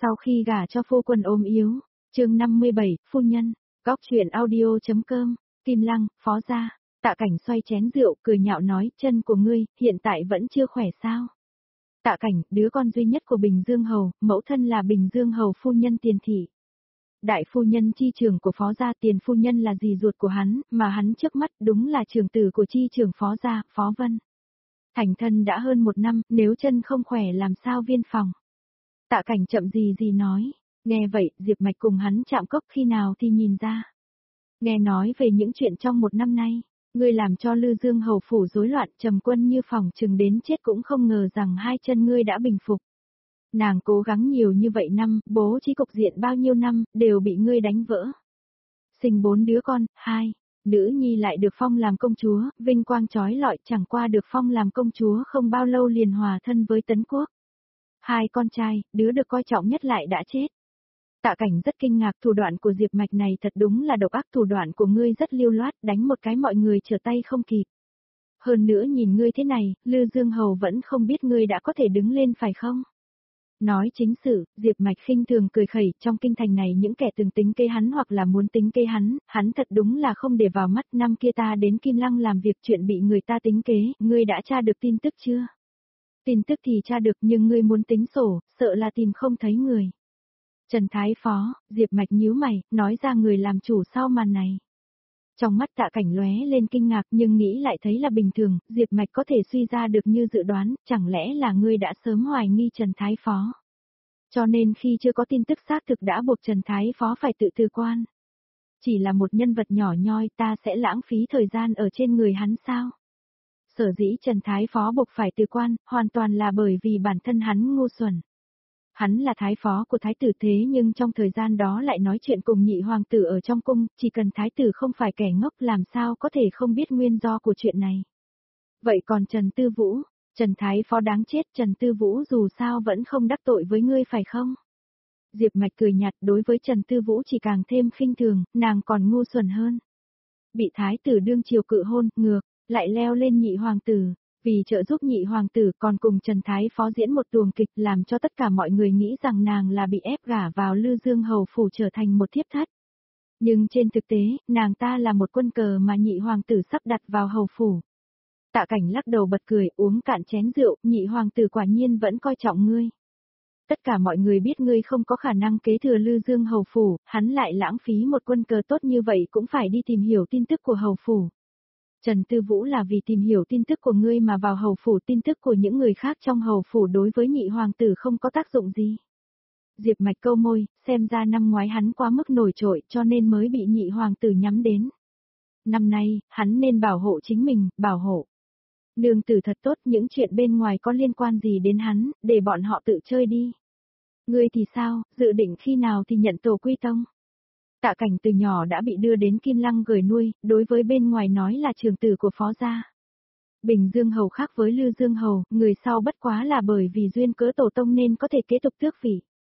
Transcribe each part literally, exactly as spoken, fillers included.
Sau khi gả cho phu quân ốm yếu, chương năm mươi bảy, phu nhân, góc truyện audio.com, Kim Lăng, Phó gia. Tạ Cảnh xoay chén rượu, cười nhạo nói, chân của ngươi, hiện tại vẫn chưa khỏe sao? Tạ Cảnh, đứa con duy nhất của Bình Dương Hầu, mẫu thân là Bình Dương Hầu phu nhân Tiền Thị. Đại phu nhân chi trưởng của Phó gia, Tiền phu nhân là dì ruột của hắn, mà hắn trước mắt đúng là trưởng tử của chi trưởng Phó gia, Phó Vân. Thành thân đã hơn một năm, nếu chân không khỏe làm sao viên phòng? Tạ Cảnh chậm gì gì nói, nghe vậy, Diệp Mạch cùng hắn chạm cốc khi nào thì nhìn ra. Nghe nói về những chuyện trong một năm nay, ngươi làm cho Lư Dương Hầu phủ rối loạn, trầm quân như phòng chừng đến chết cũng không ngờ rằng hai chân ngươi đã bình phục. Nàng cố gắng nhiều như vậy năm, bố trí cục diện bao nhiêu năm, đều bị ngươi đánh vỡ. Sinh bốn đứa con, hai, nữ nhi lại được phong làm công chúa, vinh quang trói lọi, chẳng qua được phong làm công chúa không bao lâu liền hòa thân với Tấn Quốc. Hai con trai, đứa được coi trọng nhất lại đã chết. Tạ Cảnh rất kinh ngạc, thủ đoạn của Diệp Mạch này thật đúng là độc ác, thủ đoạn của ngươi rất lưu loát, đánh một cái mọi người trở tay không kịp. Hơn nữa nhìn ngươi thế này, Lư Dương Hầu vẫn không biết ngươi đã có thể đứng lên phải không? Nói chính sự, Diệp Mạch khinh thường cười khẩy, trong kinh thành này những kẻ từng tính kế hắn hoặc là muốn tính kế hắn, hắn thật đúng là không để vào mắt. Năm kia ta đến Kim Lăng làm việc, chuyện bị người ta tính kế, ngươi đã tra được tin tức chưa? Tin tức thì tra được, nhưng ngươi muốn tính sổ, sợ là tìm không thấy người. Trần Thái Phó, Diệp Mạch nhíu mày, nói ra người làm chủ sau màn này. Trong mắt Tạ Cảnh lóe lên kinh ngạc, nhưng nghĩ lại thấy là bình thường, Diệp Mạch có thể suy ra được như dự đoán, chẳng lẽ là ngươi đã sớm hoài nghi Trần Thái Phó. Cho nên khi chưa có tin tức xác thực đã buộc Trần Thái Phó phải tự từ quan. Chỉ là một nhân vật nhỏ nhoi, ta sẽ lãng phí thời gian ở trên người hắn sao? Sở dĩ Trần Thái Phó buộc phải từ quan, hoàn toàn là bởi vì bản thân hắn ngu xuẩn. Hắn là thái phó của thái tử, thế nhưng trong thời gian đó lại nói chuyện cùng nhị hoàng tử ở trong cung, chỉ cần thái tử không phải kẻ ngốc làm sao có thể không biết nguyên do của chuyện này. Vậy còn Trần Tư Vũ, Trần Thái Phó đáng chết, Trần Tư Vũ dù sao vẫn không đắc tội với ngươi phải không? Diệp Mạch cười nhạt, đối với Trần Tư Vũ chỉ càng thêm khinh thường, nàng còn ngu xuẩn hơn. Bị thái tử đương triều cự hôn, ngược, lại leo lên nhị hoàng tử. Vì trợ giúp nhị hoàng tử còn cùng Trần Thái Phó diễn một tuồng kịch, làm cho tất cả mọi người nghĩ rằng nàng là bị ép gả vào Lư Dương Hầu phủ trở thành một thiếp thất. Nhưng trên thực tế, nàng ta là một quân cờ mà nhị hoàng tử sắp đặt vào hầu phủ. Tạ Cảnh lắc đầu bật cười, uống cạn chén rượu, nhị hoàng tử quả nhiên vẫn coi trọng ngươi. Tất cả mọi người biết ngươi không có khả năng kế thừa Lư Dương Hầu phủ, hắn lại lãng phí một quân cờ tốt như vậy cũng phải đi tìm hiểu tin tức của hầu phủ. Trần Tư Vũ là vì tìm hiểu tin tức của ngươi mà vào hầu phủ, tin tức của những người khác trong hầu phủ đối với nhị hoàng tử không có tác dụng gì. Diệp Mạch câu môi, xem ra năm ngoái hắn quá mức nổi trội cho nên mới bị nhị hoàng tử nhắm đến. Năm nay, hắn nên bảo hộ chính mình, bảo hộ. Nương tử thật tốt, những chuyện bên ngoài có liên quan gì đến hắn, để bọn họ tự chơi đi. Ngươi thì sao, dự định khi nào thì nhận tổ quy tông? Tạ Cảnh từ nhỏ đã bị đưa đến Kim Lăng gửi nuôi, đối với bên ngoài nói là trưởng tử của Phó gia. Bình Dương Hầu khác với Lư Dương Hầu, người sau bất quá là bởi vì duyên cớ tổ tông nên có thể kế tục tước vị.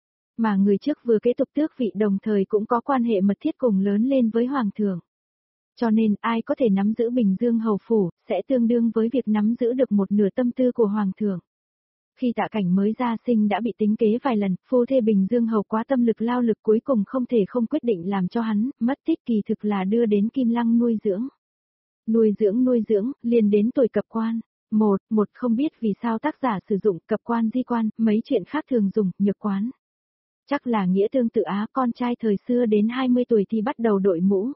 Mà người trước vừa kế tục tước vị đồng thời cũng có quan hệ mật thiết cùng lớn lên với Hoàng thượng. Cho nên ai có thể nắm giữ Bình Dương Hầu phủ, sẽ tương đương với việc nắm giữ được một nửa tâm tư của Hoàng thượng. Khi Tạ Cảnh mới ra sinh đã bị tính kế vài lần, phu thê Bình Dương Hầu quá tâm lực lao lực cuối cùng không thể không quyết định làm cho hắn, mất tích kỳ thực là đưa đến Kim Lăng nuôi dưỡng. Nuôi dưỡng nuôi dưỡng, liền đến tuổi cập quan. Một, một không biết vì sao tác giả sử dụng cập quan di quan, mấy chuyện khác thường dùng, nhược quán. Chắc là nghĩa tương tự Á, con trai thời xưa đến hai mươi tuổi thì bắt đầu đội mũ.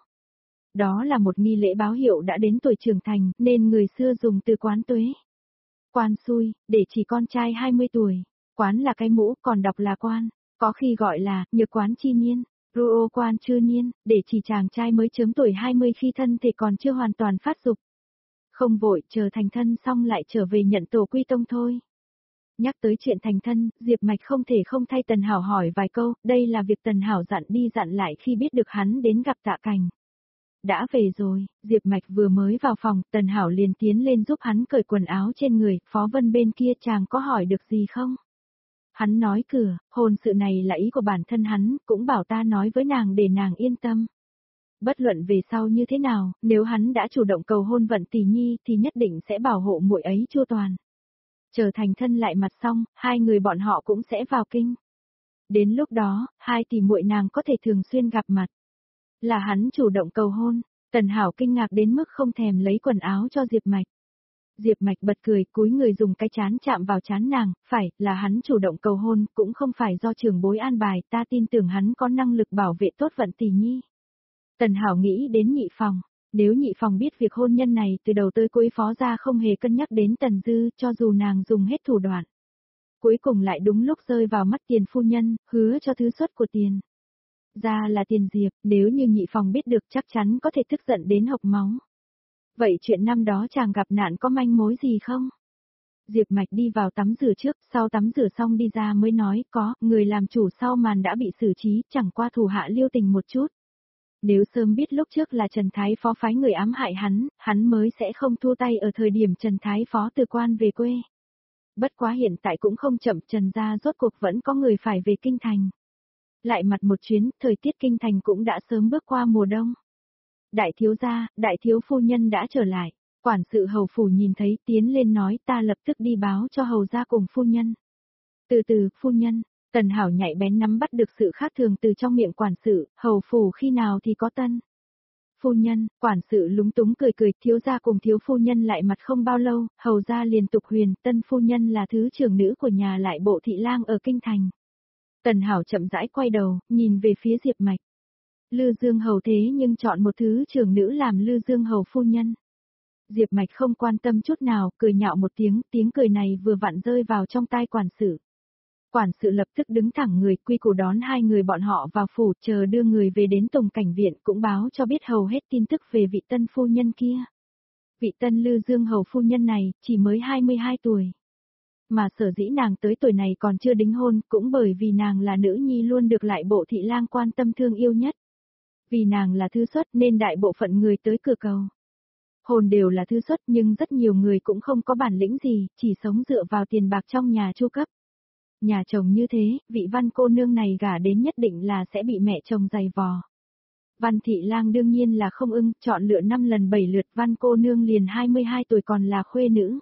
Đó là một nghi lễ báo hiệu đã đến tuổi trưởng thành, nên người xưa dùng từ quán tuế. Quan xui, để chỉ con trai hai mươi tuổi, quán là cái mũ, còn đọc là quan, có khi gọi là nhược quán chi niên, ruo quan chư niên, để chỉ chàng trai mới chớm tuổi hai mươi khi thân thể còn chưa hoàn toàn phát dục. Không vội, chờ thành thân xong lại trở về nhận tổ quy tông thôi. Nhắc tới chuyện thành thân, Diệp Mạch không thể không thay Tần Hảo hỏi vài câu, đây là việc Tần Hảo dặn đi dặn lại khi biết được hắn đến gặp Tạ Cảnh. Đã về rồi, Diệp Mạch vừa mới vào phòng, Tần Hảo liền tiến lên giúp hắn cởi quần áo trên người, Phó Vân bên kia chàng có hỏi được gì không? Hắn nói cửa, hôn sự này là ý của bản thân hắn, cũng bảo ta nói với nàng để nàng yên tâm. Bất luận về sau như thế nào, nếu hắn đã chủ động cầu hôn Vận Tỷ Nhi thì nhất định sẽ bảo hộ muội ấy chu toàn. Chờ thành thân lại mặt xong, hai người bọn họ cũng sẽ vào kinh. Đến lúc đó, hai tỷ muội nàng có thể thường xuyên gặp mặt. Là hắn chủ động cầu hôn, Tần Hảo kinh ngạc đến mức không thèm lấy quần áo cho Diệp Mạch. Diệp Mạch bật cười, cúi người dùng cái chán chạm vào chán nàng, phải, là hắn chủ động cầu hôn, cũng không phải do trưởng bối an bài, ta tin tưởng hắn có năng lực bảo vệ tốt vận tỷ nhi. Tần Hảo nghĩ đến Nhị Phòng, nếu Nhị Phòng biết việc hôn nhân này từ đầu tới cuối Phó gia không hề cân nhắc đến Tần Dư, cho dù nàng dùng hết thủ đoạn. Cuối cùng lại đúng lúc rơi vào mắt Tiền phu nhân, hứa cho thứ suất của Tiền ra là Tiền Diệp, nếu như Nhị Phòng biết được chắc chắn có thể tức giận đến hộc máu. Vậy chuyện năm đó chàng gặp nạn có manh mối gì không? Diệp Mạch đi vào tắm rửa trước, sau tắm rửa xong đi ra mới nói, có, người làm chủ sau màn đã bị xử trí, chẳng qua thủ hạ lưu tình một chút. Nếu sớm biết lúc trước là Trần Thái Phó phái người ám hại hắn, hắn mới sẽ không thua tay ở thời điểm Trần Thái Phó từ quan về quê. Bất quá hiện tại cũng không chậm, Trần gia rốt cuộc vẫn có người phải về kinh thành. Lại mặt một chuyến, thời tiết kinh thành cũng đã sớm bước qua mùa đông. Đại thiếu gia, đại thiếu phu nhân đã trở lại. Quản sự hầu phủ nhìn thấy tiến lên nói, ta lập tức đi báo cho hầu gia cùng phu nhân. Từ từ, phu nhân, Tần Hảo nhạy bén nắm bắt được sự khác thường từ trong miệng quản sự, hầu phủ khi nào thì có tân. Phu nhân, quản sự lúng túng cười cười, thiếu gia cùng thiếu phu nhân lại mặt không bao lâu, hầu gia liền tục huyền, tân phu nhân là thứ trưởng nữ của nhà lại bộ thị lang ở kinh thành. Tần Hảo chậm rãi quay đầu, nhìn về phía Diệp Mạch. Lư Dương hầu thế nhưng chọn một thứ trưởng nữ làm Lư Dương hầu phu nhân. Diệp Mạch không quan tâm chút nào, cười nhạo một tiếng, tiếng cười này vừa vặn rơi vào trong tai quản sự. Quản sự lập tức đứng thẳng người, quy củ đón hai người bọn họ vào phủ, chờ đưa người về đến Tùng Cảnh Viện, cũng báo cho biết hầu hết tin tức về vị tân phu nhân kia. Vị tân Lư Dương hầu phu nhân này, chỉ mới hai mươi hai tuổi. Mà sở dĩ nàng tới tuổi này còn chưa đính hôn, cũng bởi vì nàng là nữ nhi luôn được lại bộ thị lang quan tâm thương yêu nhất. Vì nàng là thứ xuất nên đại bộ phận người tới cửa cầu hôn đều là thứ xuất, nhưng rất nhiều người cũng không có bản lĩnh gì, chỉ sống dựa vào tiền bạc trong nhà chu cấp. Nhà chồng như thế, vị Văn cô nương này gả đến nhất định là sẽ bị mẹ chồng giày vò. Văn thị lang đương nhiên là không ưng, chọn lựa năm lần bảy lượt, Văn cô nương liền hai mươi hai tuổi còn là khuê nữ.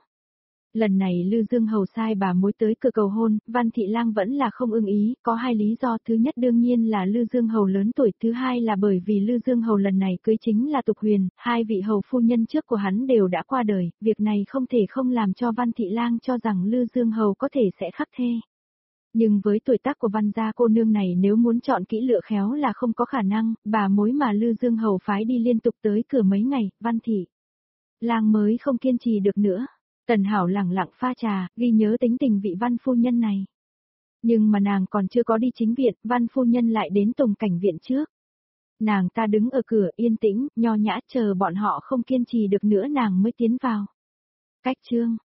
Lần này Lư Dương hầu sai bà mối tới cửa cầu hôn, Văn thị lang vẫn là không ưng ý, có hai lý do, thứ nhất đương nhiên là Lư Dương hầu lớn tuổi, thứ hai là bởi vì Lư Dương hầu lần này cưới chính là Tục Huyền, hai vị hầu phu nhân trước của hắn đều đã qua đời, việc này không thể không làm cho Văn thị lang cho rằng Lư Dương hầu có thể sẽ khắc thê. Nhưng với tuổi tác của Văn gia cô nương này nếu muốn chọn kỹ lựa khéo là không có khả năng, bà mối mà Lư Dương hầu phái đi liên tục tới cửa mấy ngày, Văn thị lang mới không kiên trì được nữa. Tần Hảo lẳng lặng pha trà, ghi nhớ tính tình vị Văn phu nhân này. Nhưng mà nàng còn chưa có đi chính viện, Văn phu nhân lại đến Tùng Cảnh Viện trước. Nàng ta đứng ở cửa yên tĩnh, nho nhã chờ bọn họ không kiên trì được nữa nàng mới tiến vào. Cách chương